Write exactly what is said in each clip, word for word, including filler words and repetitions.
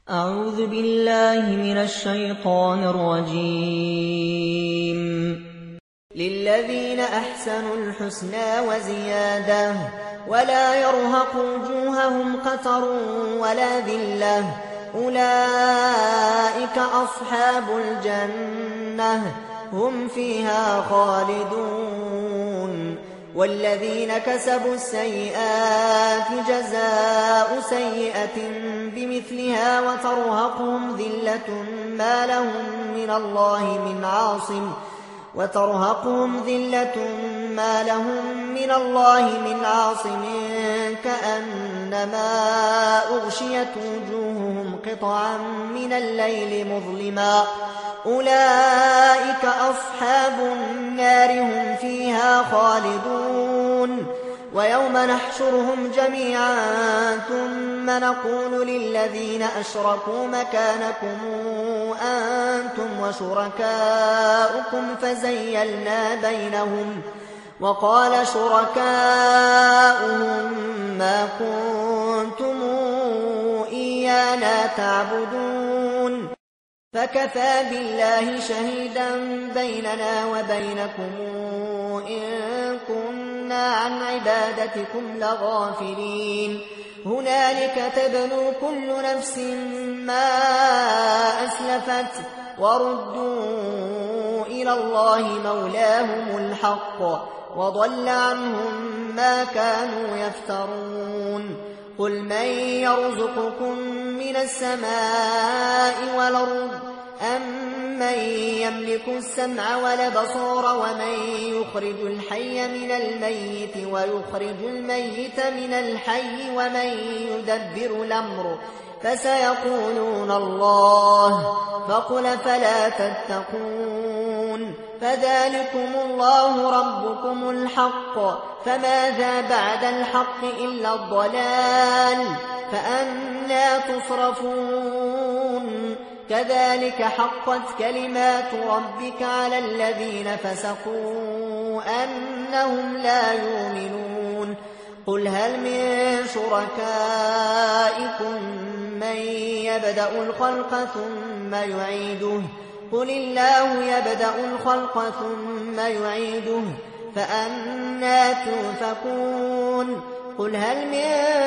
أعوذ بالله من الشيطان الرجيم. للذين أحسنوا الحسنى وزيادة ولا يرهق وجوههم قتر ولا ذلة أولئك أصحاب الجنة هم فيها خالدون. والذين كسبوا السيئات جزاء سيئة بمثلها وترهقهم ذلة ما لهم من الله من عاصم وترهقهم ذلة ما لهم من الله من عاصم كأنما أغشيت وجوههم قطعا من الليل مظلما أولئك أصحاب النار هم فيها خالدون. ويوم نحشرهم جميعا ثم نقول للذين أشركوا مكانكم أنتم وشركاؤكم فزيلنا بينهم وقال شركاؤهم ما كنتم إيانا تعبدون فكفى بالله شهيدا بيننا وبينكم إن كنا عن عبادتكم لغافلين. هنالك تبلو كل نفس ما أسلفت وردوا إلى الله مولاهم الحق وضل عنهم ما كانوا يفترون. قل من يرزقكم من السماء والأرض أم من يملك السمع والبصر ومن يخرج الحي من الميت ويخرج الميت من الحي ومن يدبر الأمر فسيقولون الله فقل فلا تتقون. فذلكم الله ربكم الحق فماذا بعد الحق إلا الضلال فأنى تصرفون. كذلك حقت كلمات ربك على الذين فسقوا أنهم لا يؤمنون. قل هل من شركائكم من يبدأ الخلق ثم يعيده قل الله يبدأ الخلق ثم يعيده فأنى تؤفكون. قل هل من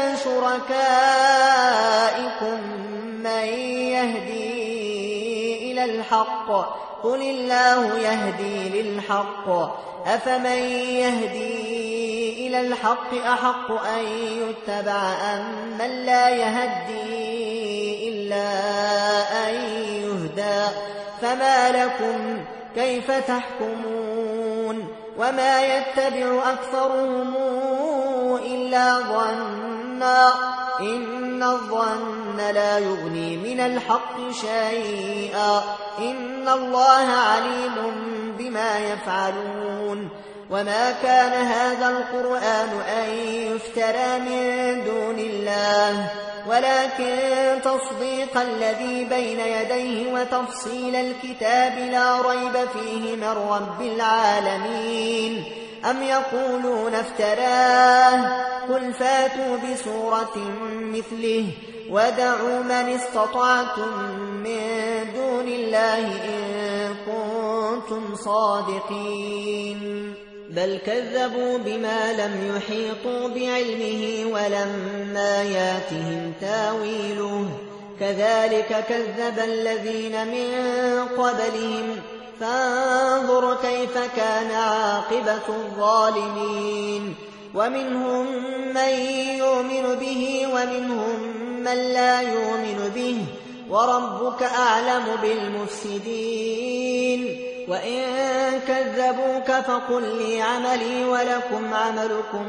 شركائكم من يهدي إلى الحق قل الله يهدي للحق أفمن يهدي إلى الحق أحق أن يتبع أم من لا يهدي إلا أن يهدى فما لكم كيف تحكمون. وما يتبع أكثرهم إلا ظنا إن الظن لا يغني من الحق شيئا إن الله عليم بما يفعلون. وما كان هذا القرآن أن يفترى من دون الله ولكن تصديق الذي بين يديه وتفصيل الكتاب لا ريب فيه من رب العالمين. أم يقولون افتراه قل فاتوا بسورة مثله ودعوا من استطعتم من دون الله إن كنتم صادقين. بل كذبوا بما لم يحيطوا بعلمه ولما ياتهم تاويله كذلك كذب الذين من قبلهم فانظر كيف كان عاقبة الظالمين. ومنهم من يؤمن به ومنهم من لا يؤمن به وربك أعلم بالمفسدين. وإن كذبوك فقل لي عملي ولكم عملكم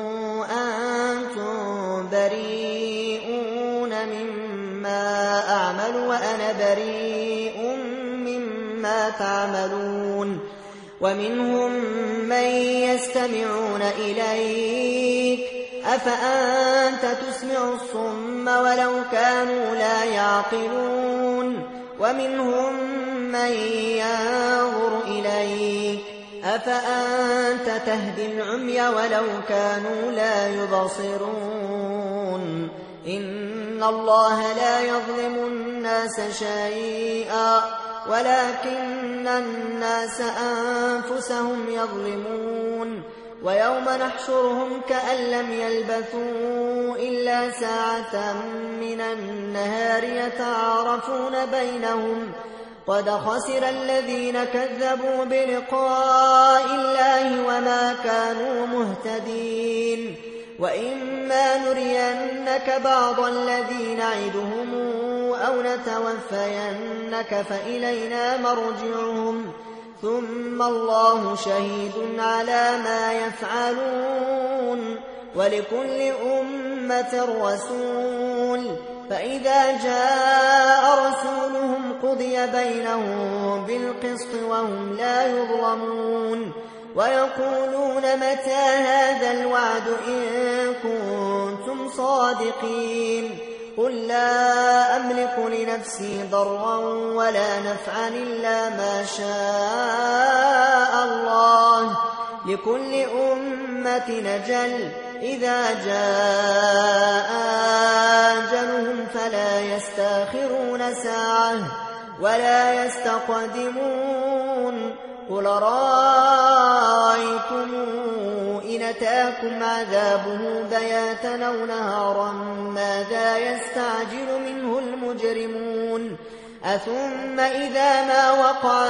أنتم بريئون مما أعمل وأنا بريء مما تعملون. ومنهم من يستمعون إليك أفأنت تسمع الصم ولو كانوا لا يعقلون. ومنهم من ينظر إليك أفأنت تهدي العمي ولو كانوا لا يبصرون. إن الله لا يظلم الناس شيئا ولكن الناس أنفسهم يظلمون ويوم نحشرهم كأن لم يلبثوا إلا ساعة من النهار يتعارفون بينهم قد خسر الذين كذبوا بلقاء الله وما كانوا مهتدين وإما نرينك بعض الذي نعدهم أو نتوفينك فإلينا مرجعهم ثم الله شهيد على ما يفعلون ولكل أمة رسول فإذا جاء رسولهم قضي بينهم بالقسط وهم لا يظلمون ويقولون متى هذا الوعد إن كنتم صادقين قل لا أملك لنفسي ضرا ولا نفعا إلا ما شاء الله لكل أمة أجل إذا جاء أجلهم فلا يستأخرون ساعة ولا يستقدمون قل رأيتم إن أتاكم عذابه بياتا أو نهارا ماذا يستعجل منه المجرمون أثم إذا ما وقع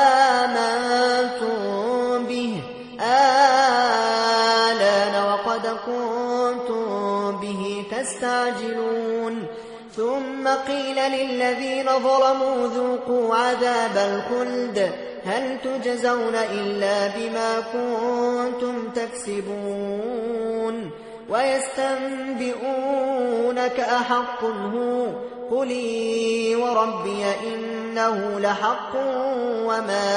آمنتم به آلان وقد كنتم به تستعجلون ثم قيل للذين ظلموا ذوقوا عذاب الخلد هل تجزون إلا بما كنتم تكسبون ويستنبئونك أحق هو قلي وربي إنه لحق وما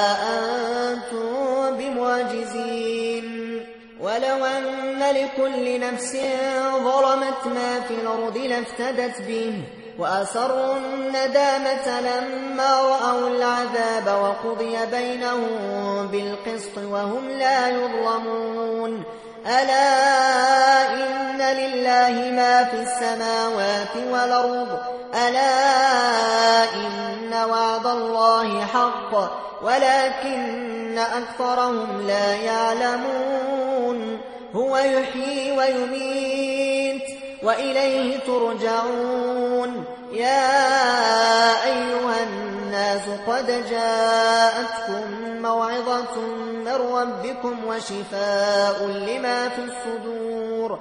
أنتم بمعجزين ولو أن لكل نفس ظلمت ما في الأرض لافتدت به وأسروا الندامة لما رأوا العذاب وقضي بينهم بالقسط وهم لا يظلمون ألا إن لله ما في السماوات والأرض ألا إن وعد الله حق ولكن أكثرهم لا يعلمون هو يحيي ويميت وإليه ترجعون يا أيها الناس قد جاءتكم موعظة من ربكم وشفاء لما في الصدور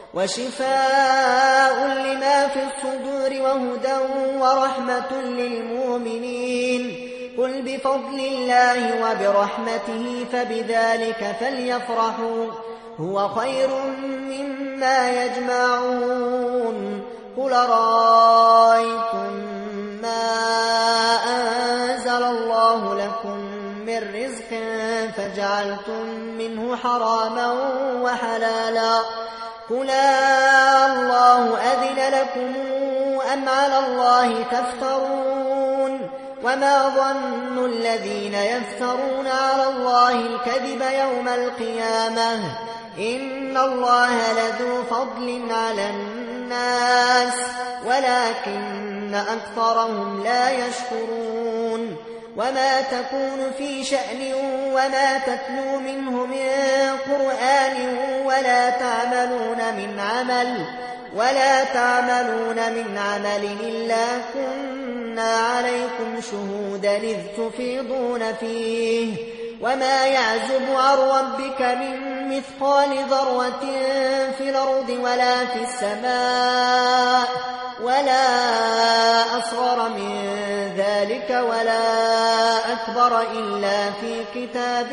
وشفاء لما في الصدور وهدى ورحمة للمؤمنين قل بفضل الله وبرحمته فبذلك فليفرحوا هو خير مما يجمعون قل رأيتم ما أنزل الله لكم من رزق فجعلتم منه حراما وحلالا قل الله أذن لكم أم على الله تفترون وما ظن الذين يفترون على الله الكذب يوم القيامة إن الله لذو فضل على الناس ولكن أكثرهم لا يشكرون وما تكون في شأن وما تتلو منه من قرآن ولا تعملون من عمل ولا تعملون من عمل إلا كنا عليكم شهودا إذ تفيضون فيه وما يعزب عن ربك من مثقال ذرة في الأرض ولا في السماء ولا أصغر من ذلك ولا أكبر إلا في كتاب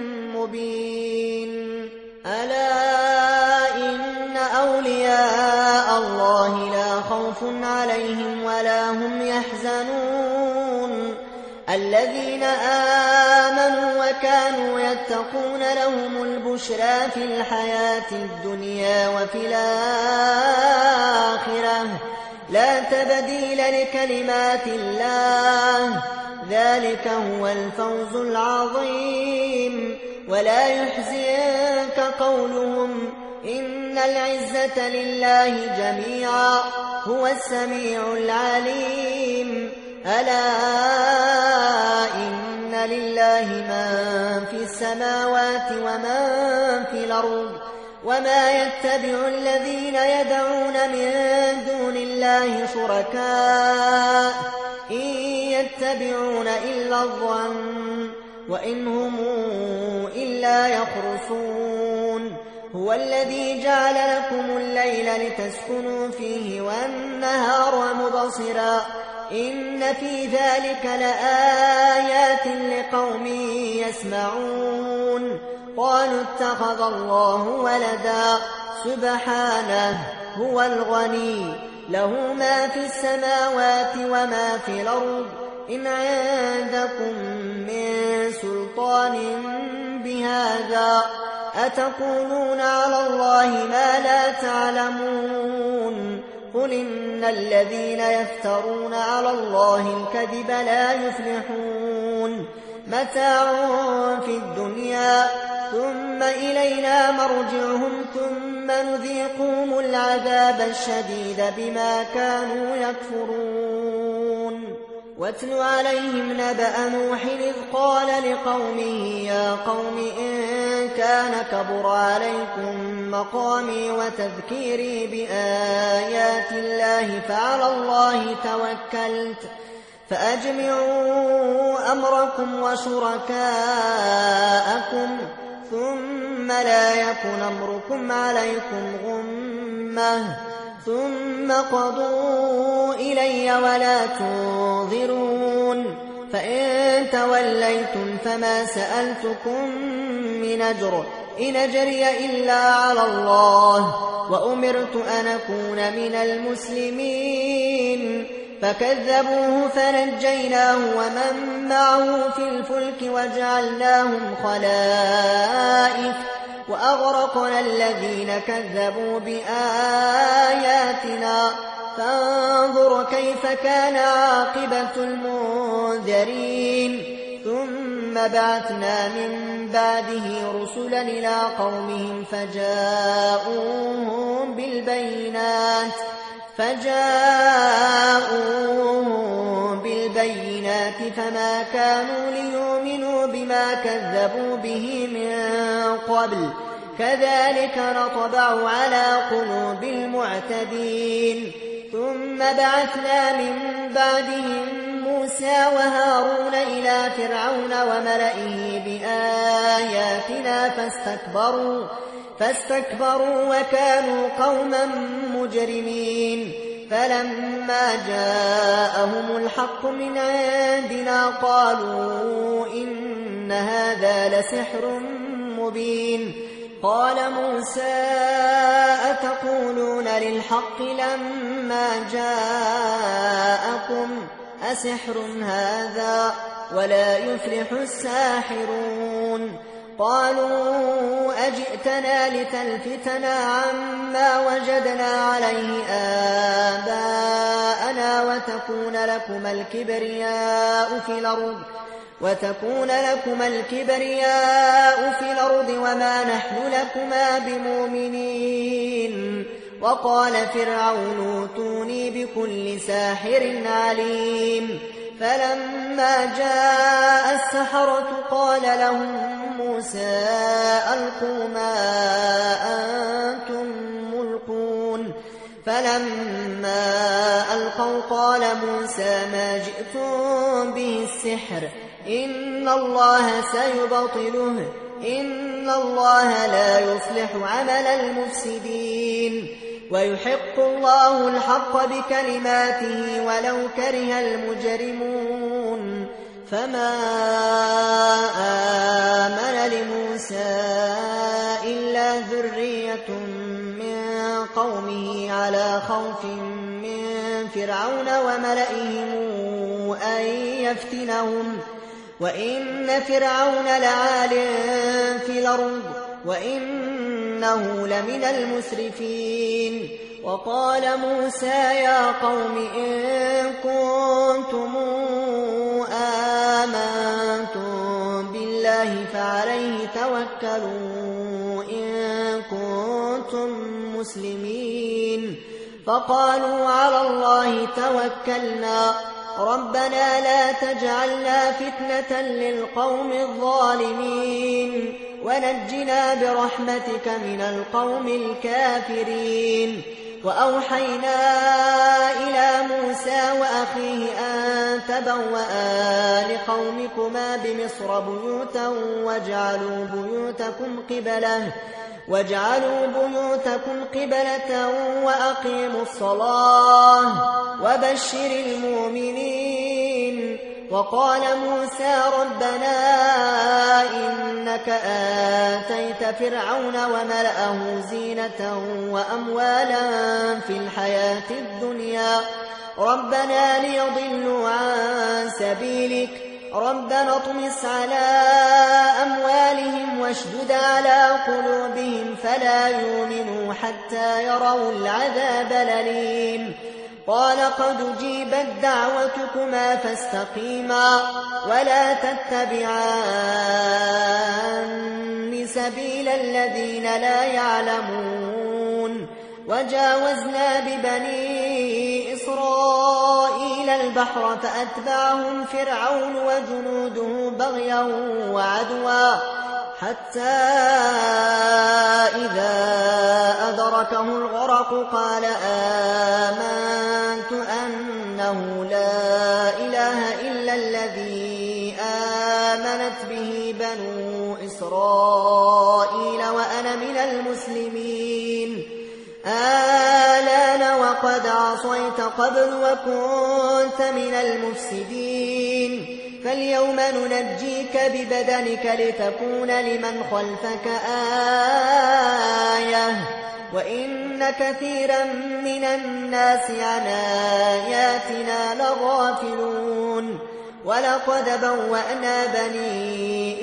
مبين ألا إن أولياء الله لا خوف عليهم ولا هم يحزنون الذين آمنوا وكانوا يتقون لهم البشرى في الحياة الدنيا وفي الآخرة لا تبديل لكلمات الله ذلك هو الفوز العظيم ولا يحزنك قولهم إن العزة لله جميعا هو السميع العليم. ألا إن لله من في السماوات ومن في الأرض وما يتبع الذين يدعون من دون الله شركاء إن يتبعون إلا الظن وإن هم إلا يخرصون. هو الذي جعل لكم الليل لتسكنوا فيه والنهار مبصرا إن في ذلك لآيات لقوم يسمعون. قالوا اتخذ الله ولدا سبحانه هو الغني له ما في السماوات وما في الأرض إن عندكم من سلطان بهذا أتقولون على الله ما لا تعلمون. قل إن الذين يفترون على الله الكذب لا يفلحون. متاع في الدنيا ثم إلينا مرجعهم ثم نذيقهم العذاب الشديد بما كانوا يكفرون. واتل عليهم نبأ نوح إذ قال لقومه يا قوم إن كان كبر عليكم مقامي وتذكيري بآيات الله فعلى الله توكلت فأجمعوا أمركم وشركاءكم ثم لا يكن أمركم عليكم غمة ثم قضوا إلي ولا تنظرون. فإن توليتم فما سألتكم من أجر إن أجري إلا على الله وأمرت أن أكون من المسلمين. فكذبوه فنجيناه ومن معه في الفلك وجعلناهم خلائف وأغرقنا الذين كذبوا بآياتنا فانظر كيف كان عاقبة المنذرين. ثم بعثنا من بعده رسلا إلى قومهم فجاءوهم بالبينات فجاءوهم بالبينات فما كانوا ليؤمنوا بما كذبوا به من قبل كذلك نطبع على قلوب المعتدين. ثم بعثنا من بعدهم موسى وهارون إلى فرعون وملئه بآياتنا فاستكبروا فاستكبروا وكانوا قوما مجرمين. فلما جاءهم الحق من عندنا قالوا إن هذا لسحر مبين. قال موسى أتقولون للحق لما جاءكم أسحر هذا ولا يفلح الساحرون. قالوا أجئتنا لتلفتنا عما وجدنا عليه آباءنا وتكون لكما الكبرياء في الأرض وتكون لكما الكبرياء في الأرض وما نحن لكما بمؤمنين. وقال فرعون ائتوني بكل ساحر عليم. فلما جاء السحرة قال لهم موسى ألقوا ما أنتم ملقون. فلما ألقوا قال موسى ما جئتم به السحر إن الله سيبطله إن الله لا يصلح عمل المفسدين ويحق الله الحق بكلماته ولو كره المجرمون. فما آمن لموسى إلا ذرية من قومه على خوف من فرعون وملئهم أن يفتنهم وإن فرعون لعال في الأرض وإنه لمن المسرفين. وقال موسى يا قوم إن كنتم آمنتم بالله فعليه توكلوا إن كنتم كنتم مسلمين. فقالوا على الله توكلنا ربنا لا تجعلنا فتنة للقوم الظالمين ونجنا برحمتك من القوم الكافرين. وأوحينا إلى موسى وأخيه أن تبوأا لقومكما بمصر بيوتا واجعلوا بيوتكم قبلة واجعلوا بيوتكم قبلة وأقيموا الصلاة وبشر المؤمنين. وقال موسى ربنا إنك آتيت فرعون وملأه زينة وأموالا في الحياة الدنيا ربنا ليضلوا عن سبيلك ربنا اطمس على أموالهم واشدد على قلوبهم فلا يؤمنوا حتى يروا العذاب الأليم. قال قد أجيبت دعوتكما فاستقيما ولا تتبعان سبيل الذين لا يعلمون. وجاوزنا ببني إسرائيل البحر فأتبعهم فرعون وجنوده بغيا وعدوا حتى إذا أدركه الغرق قال آمنت أنه لا إله إلا الذي آمنت به بنو إسرائيل وأنا من المسلمين. آلان وقد عصيت قبل وكنت من المفسدين فاليوم ننجيك ببدنك لتكون لمن خلفك آية وإن كثيرا من الناس عن آياتنا لغافلون. ولقد بوأنا بني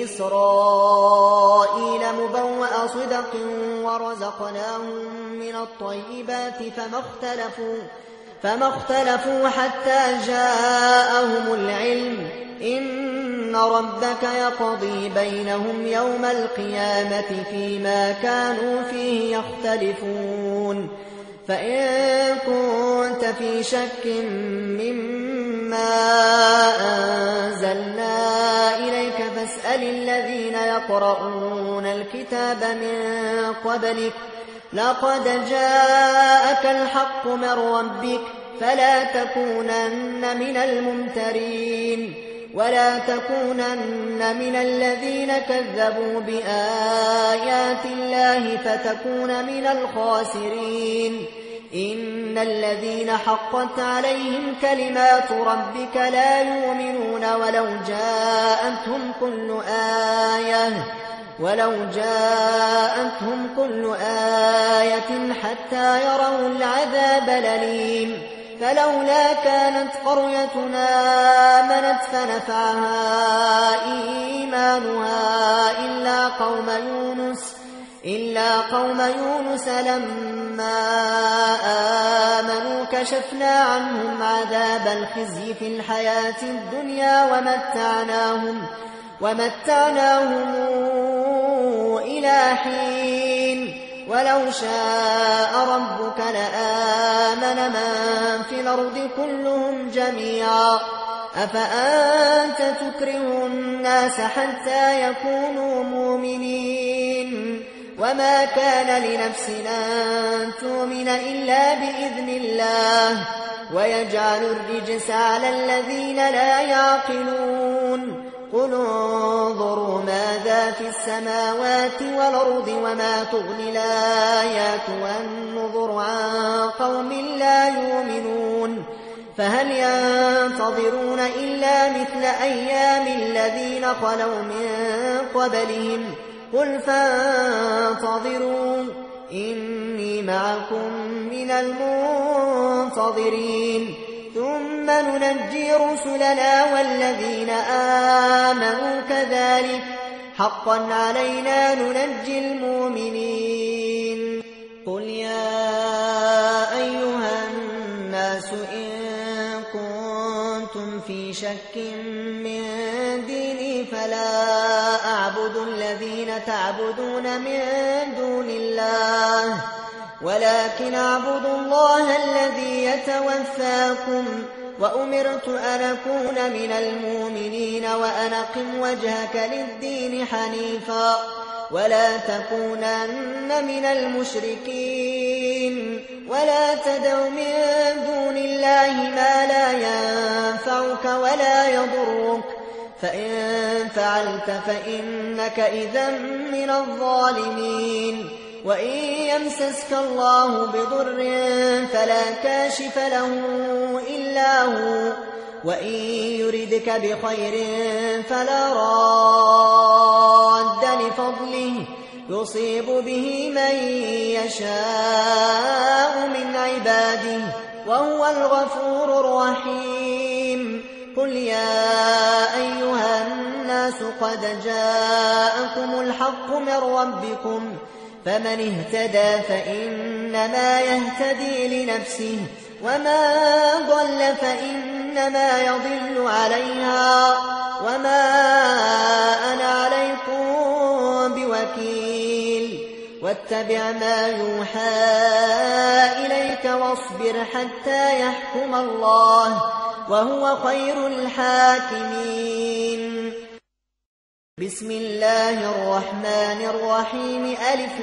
إسرائيل مبوأ صدق ورزقناهم من الطيبات فما اختلفوا, فما اختلفوا حتى جاءهم العلم إن ربك يقضي بينهم يوم القيامة فيما كانوا فيه يختلفون. فإن كنت في شك مما أنزلنا إليك فاسأل الذين يقرؤون الكتاب من قبلك لقد جاءك الحق من ربك فلا تكونن من الممترين ولا تكونن من الذين كذبوا بآيات الله فتكون من الخاسرين. إن الذين حقت عليهم كلمات ربك لا يؤمنون ولو جاءتهم كل آية ولو جاءتهم كل آية حتى يروا العذاب الأليم. فلولا كانت قريتنا آمنت فنفعها إيمانها إلا قوم يونس إلا قوم يونس لما آمنوا كشفنا عنهم عذاب الخزي في الحياة الدنيا ومتعناهم ومتعناهم إلى حين. ولو شاء ربك لآمن من في الأرض كلهم جميعا أفأنت تكره الناس حتى يكونوا مؤمنين. وما كان لنفس أن تؤمن إلا بإذن الله ويجعل الرجس على الذين لا يعقلون. قل انظروا ماذا في السماوات والأرض وما تغني الآيات والنذر عن قوم لا يؤمنون. فهل ينتظرون إلا مثل أيام الذين خلوا من قبلهم قل فانتظروا إني معكم من المنتظرين. ثم ننجي رسلنا والذين آمنوا كذلك حقا علينا ننجي المؤمنين. قل يا أيها الناس إن كنتم في شك من ديني فلا أعبد الذين تعبدون من دون الله ولكن اعبدوا الله الذي يتوفاكم وأمرت أن أكون من المؤمنين وأن أقم وجهك للدين حنيفا ولا تكونن من المشركين ولا تدع من دون الله ما لا ينفعك ولا يضرك فإن فعلت فإنك إذا من الظالمين وإن يمسسك الله بضر فلا كاشف له إلا هو وإن يردك بخير فلا راد لفضله يصيب به من يشاء من عباده وهو الغفور الرحيم قل يا أيها الناس قد جاءكم الحق من ربكم فمن اهتدى فإنما يهتدي لنفسه وما ضل فإنما يضل عليها وما أنا عليكم بوكيل واتبع ما يوحى إليك واصبر حتى يحكم الله وهو خير الحاكمين بسم الله الرحمن الرحيم ألف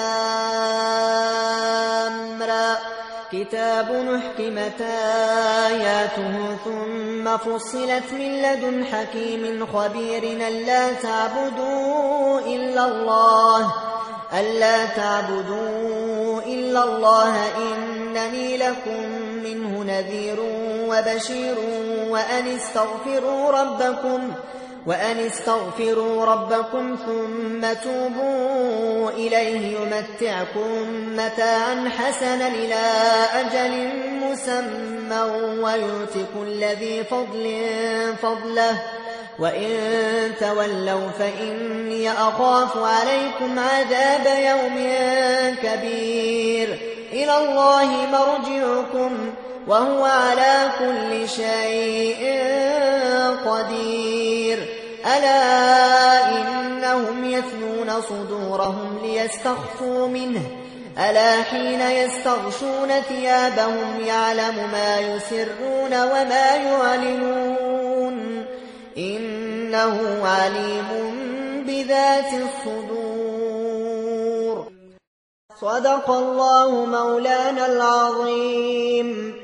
لام را كتاب أحكمت آياته ثم فصلت من لدن حكيم خبير ألا تعبدوا إلا الله ألا تعبدوا إلا الله إنني لكم منه نذير وبشير وأن استغفروا ربكم وأن استغفروا ربكم ثم توبوا إليه يمتعكم متاعا حسنا إلى أجل مسمى ويؤت كل ذي فضل فضله وإن تولوا فإني أخاف عليكم عذاب يوم كبير إلى الله مرجعكم وهو على كل شيء قدير ألا إنهم يثنون صدورهم ليستخفوا منه ألا حين يستغشون ثيابهم يعلم ما يسرون وما يعلنون إنه عليم بذات الصدور صدق الله مولانا العظيم.